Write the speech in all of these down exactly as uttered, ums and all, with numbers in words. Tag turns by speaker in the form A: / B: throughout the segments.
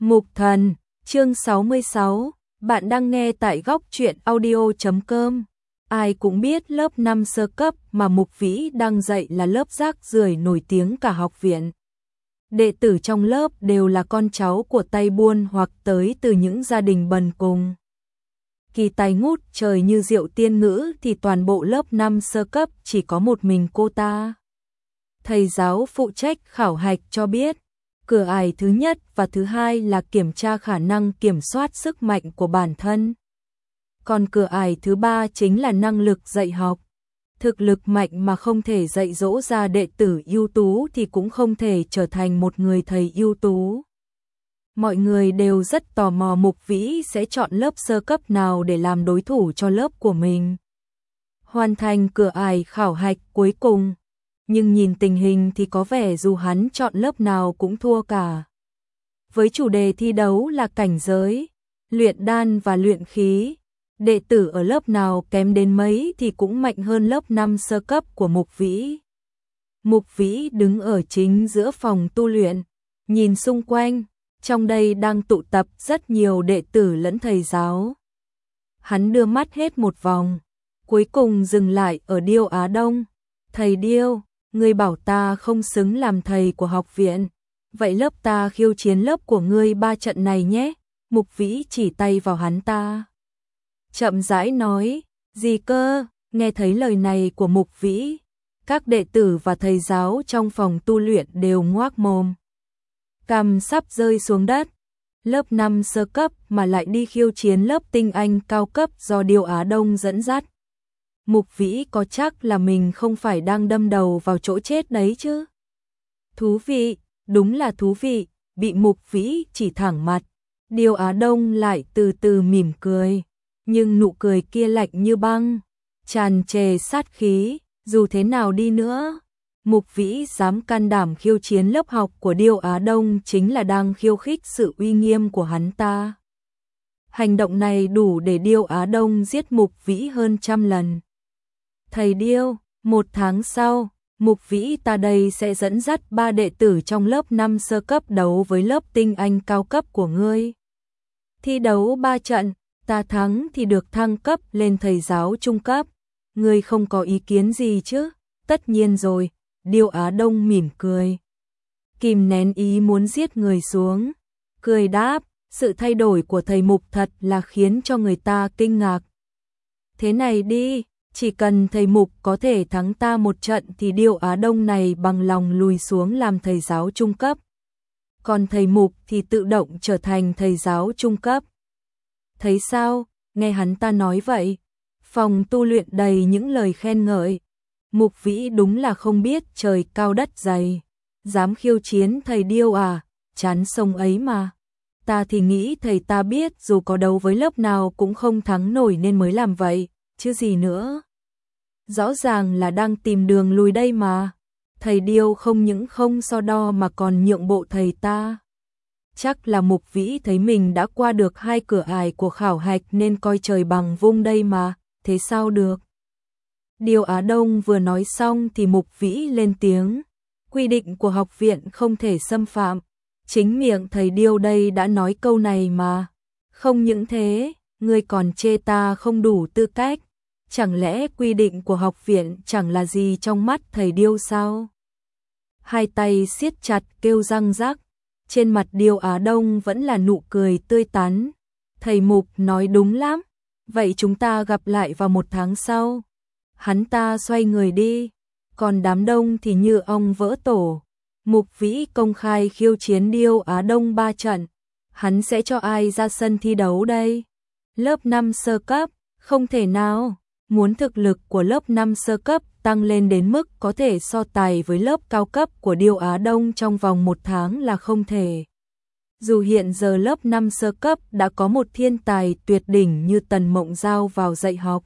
A: Mục Thần, chương sáu mươi sáu, bạn đang nghe tại góc truyện audio chấm com. Ai cũng biết lớp năm sơ cấp mà Mục Vĩ đang dạy là lớp rác rưởi nổi tiếng cả học viện. Đệ tử trong lớp đều là con cháu của tay buôn hoặc tới từ những gia đình bần cùng. Kỳ tài ngút trời như Diệu Tiên Ngữ thì toàn bộ lớp năm sơ cấp chỉ có một mình cô ta. Thầy giáo phụ trách khảo hạch cho biết, cửa ải thứ nhất và thứ hai là kiểm tra khả năng kiểm soát sức mạnh của bản thân. Còn cửa ải thứ ba chính là năng lực dạy học. Thực lực mạnh mà không thể dạy dỗ ra đệ tử ưu tú thì cũng không thể trở thành một người thầy ưu tú. Mọi người đều rất tò mò Mục Vĩ sẽ chọn lớp sơ cấp nào để làm đối thủ cho lớp của mình. Hoàn thành cửa ải khảo hạch cuối cùng, nhưng nhìn tình hình thì có vẻ dù hắn chọn lớp nào cũng thua cả. Với chủ đề thi đấu là cảnh giới, luyện đan và luyện khí, đệ tử ở lớp nào kém đến mấy thì cũng mạnh hơn lớp năm sơ cấp của Mục Vĩ. Mục Vĩ đứng ở chính giữa phòng tu luyện, nhìn xung quanh, trong đây đang tụ tập rất nhiều đệ tử lẫn thầy giáo. Hắn đưa mắt hết một vòng, cuối cùng dừng lại ở Điêu Á Đông. Thầy Điêu, ngươi bảo ta không xứng làm thầy của học viện, vậy lớp ta khiêu chiến lớp của ngươi ba trận này nhé. Mục Vĩ chỉ tay vào hắn ta, chậm rãi nói, gì cơ? Nghe thấy lời này của Mục Vĩ, các đệ tử và thầy giáo trong phòng tu luyện đều ngoác mồm, cằm sắp rơi xuống đất. Lớp năm sơ cấp mà lại đi khiêu chiến lớp tinh anh cao cấp do Điêu Á Đông dẫn dắt. Mục Vĩ có chắc là mình không phải đang đâm đầu vào chỗ chết đấy chứ? Thú vị, đúng là thú vị. Bị Mục Vĩ chỉ thẳng mặt, Điêu Á Đông lại từ từ mỉm cười, nhưng nụ cười kia lạnh như băng, tràn trề sát khí. Dù thế nào đi nữa, Mục Vĩ dám can đảm khiêu chiến lớp học của Điêu Á Đông chính là đang khiêu khích sự uy nghiêm của hắn ta. Hành động này đủ để Điêu Á Đông giết Mục Vĩ hơn trăm lần. Thầy Điêu, một tháng sau, Mục Vĩ ta đây sẽ dẫn dắt ba đệ tử trong lớp năm sơ cấp đấu với lớp tinh anh cao cấp của ngươi. Thi đấu ba trận, ta thắng thì được thăng cấp lên thầy giáo trung cấp. Ngươi không có ý kiến gì chứ? Tất nhiên rồi, Điêu Á Đông mỉm cười, kìm nén ý muốn giết người xuống, cười đáp, sự thay đổi của thầy Mục thật là khiến cho người ta kinh ngạc. Thế này đi, chỉ cần thầy Mục có thể thắng ta một trận thì Điêu Á Đông này bằng lòng lùi xuống làm thầy giáo trung cấp. Còn thầy Mục thì tự động trở thành thầy giáo trung cấp. Thấy sao? Nghe hắn ta nói vậy, phòng tu luyện đầy những lời khen ngợi. Mục Vĩ đúng là không biết trời cao đất dày, dám khiêu chiến thầy Điêu à, chán sông ấy mà. Ta thì nghĩ thầy ta biết dù có đấu với lớp nào cũng không thắng nổi nên mới làm vậy, chứ gì nữa. Rõ ràng là đang tìm đường lùi đây mà. Thầy Điêu không những không so đo mà còn nhượng bộ thầy ta. Chắc là Mục Vĩ thấy mình đã qua được hai cửa ải của khảo hạch nên coi trời bằng vung đây mà, thế sao được. Điêu Á Đông vừa nói xong thì Mục Vĩ lên tiếng, quy định của học viện không thể xâm phạm. Chính miệng thầy Điêu đây đã nói câu này mà. Không những thế, ngươi còn chê ta không đủ tư cách. Chẳng lẽ quy định của học viện chẳng là gì trong mắt thầy Điêu sao? Hai tay siết chặt kêu răng rắc, trên mặt Điêu Á Đông vẫn là nụ cười tươi tắn. Thầy Mục nói đúng lắm, vậy chúng ta gặp lại vào một tháng sau. Hắn ta xoay người đi, còn đám đông thì như ong vỡ tổ. Mục Vĩ công khai khiêu chiến Điêu Á Đông ba trận, hắn sẽ cho ai ra sân thi đấu đây? Lớp năm sơ cấp, không thể nào. Muốn thực lực của lớp năm sơ cấp tăng lên đến mức có thể so tài với lớp cao cấp của Điêu Á Đông trong vòng một tháng là không thể. Dù hiện giờ lớp năm sơ cấp đã có một thiên tài tuyệt đỉnh như Tần Mộng Giao vào dạy học.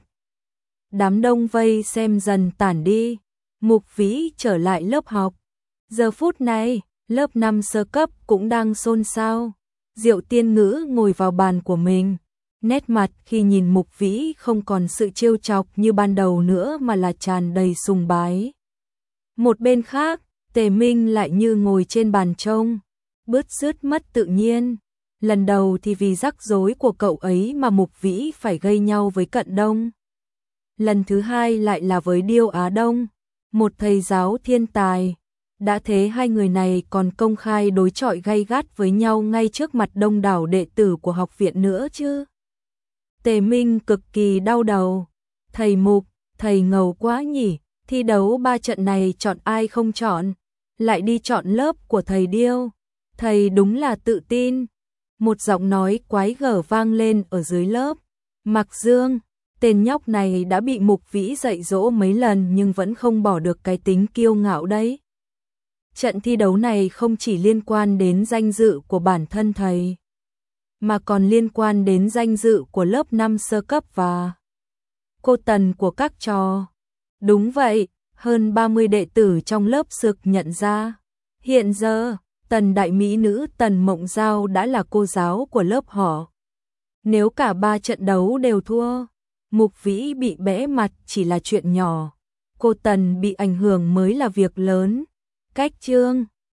A: Đám đông vây xem dần tản đi, Mục Vĩ trở lại lớp học. Giờ phút này, lớp năm sơ cấp cũng đang xôn xao. Diệu Tiên Ngữ ngồi vào bàn của mình. Nét mặt khi nhìn Mục Vĩ không còn sự trêu chọc như ban đầu nữa mà là tràn đầy sùng bái. Một bên khác, Tề Minh lại như ngồi trên bàn trông, bứt rứt mất tự nhiên. Lần đầu thì vì rắc rối của cậu ấy mà Mục Vĩ phải gây nhau với Cận Đông. Lần thứ hai lại là với Điêu Á Đông, một thầy giáo thiên tài. Đã thế hai người này còn công khai đối chọi gay gắt với nhau ngay trước mặt đông đảo đệ tử của học viện nữa chứ. Tề Minh cực kỳ đau đầu. Thầy Mục, thầy ngầu quá nhỉ, thi đấu ba trận này chọn ai không chọn, lại đi chọn lớp của thầy Điêu. Thầy đúng là tự tin. Một giọng nói quái gở vang lên ở dưới lớp. Mạc Dương, tên nhóc này đã bị Mục Vĩ dạy dỗ mấy lần nhưng vẫn không bỏ được cái tính kiêu ngạo đấy. Trận thi đấu này không chỉ liên quan đến danh dự của bản thân thầy, mà còn liên quan đến danh dự của lớp năm sơ cấp và cô Tần của các trò. Đúng vậy, hơn ba mươi đệ tử trong lớp sực nhận ra. Hiện giờ, Tần đại mỹ nữ Tần Mộng Giao đã là cô giáo của lớp họ. Nếu cả ba trận đấu đều thua, Mục Vĩ bị bẽ mặt chỉ là chuyện nhỏ. Cô Tần bị ảnh hưởng mới là việc lớn. Cách chương